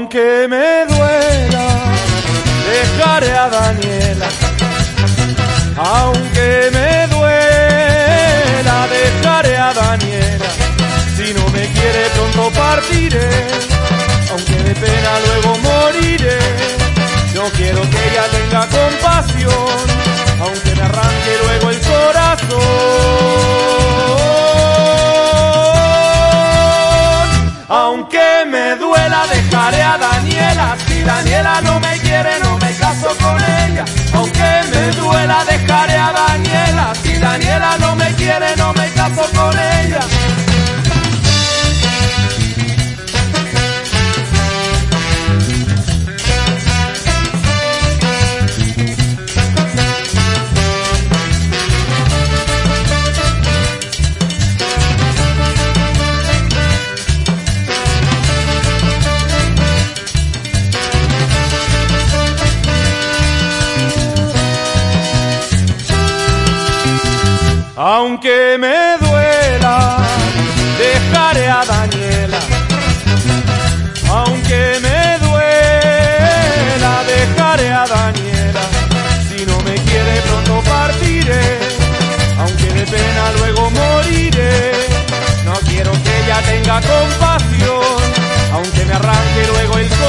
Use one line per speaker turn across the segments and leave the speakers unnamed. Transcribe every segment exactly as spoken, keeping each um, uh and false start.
Aunque me duela, dejaré a Daniela. Aunque me duela, dejaré a Daniela. Si no me quiere pronto partiré, aunque de pena luego moriré. No quiero que ella tenga compasión, aunque me arranque luego el corazón. Aunque me duela, dejaré a Daniela. Si Daniela no me quiere, no me caso con ella. Aunque me duela, dejaré a Daniela. Si Daniela no me quiere, no me caso con ella. Aunque me duela, dejaré a Daniela. Aunque me duela, dejaré a Daniela. Si no me quiere pronto partiré, aunque de pena luego moriré. No quiero que ella tenga compasión, aunque me arranque luego el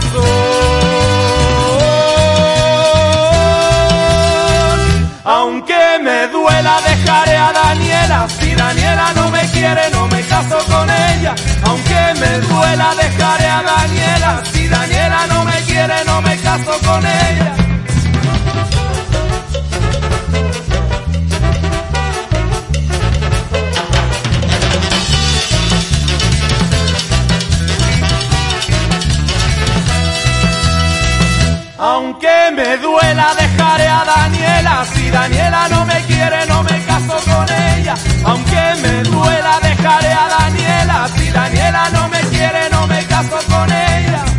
corazón. Aunque me duela, dejaré a Daniela. Si Daniela no me quiere, no me caso con ella. Aunque me duela, dejaré a Daniela. Si Daniela no me quiere, no me caso con ella. Aunque me duela, dejaré a Daniela. Si Daniela no me quiere, no me caso con ella. Aunque me duela, dejaré a Daniela. Si Daniela no me quiere, no me caso con ella.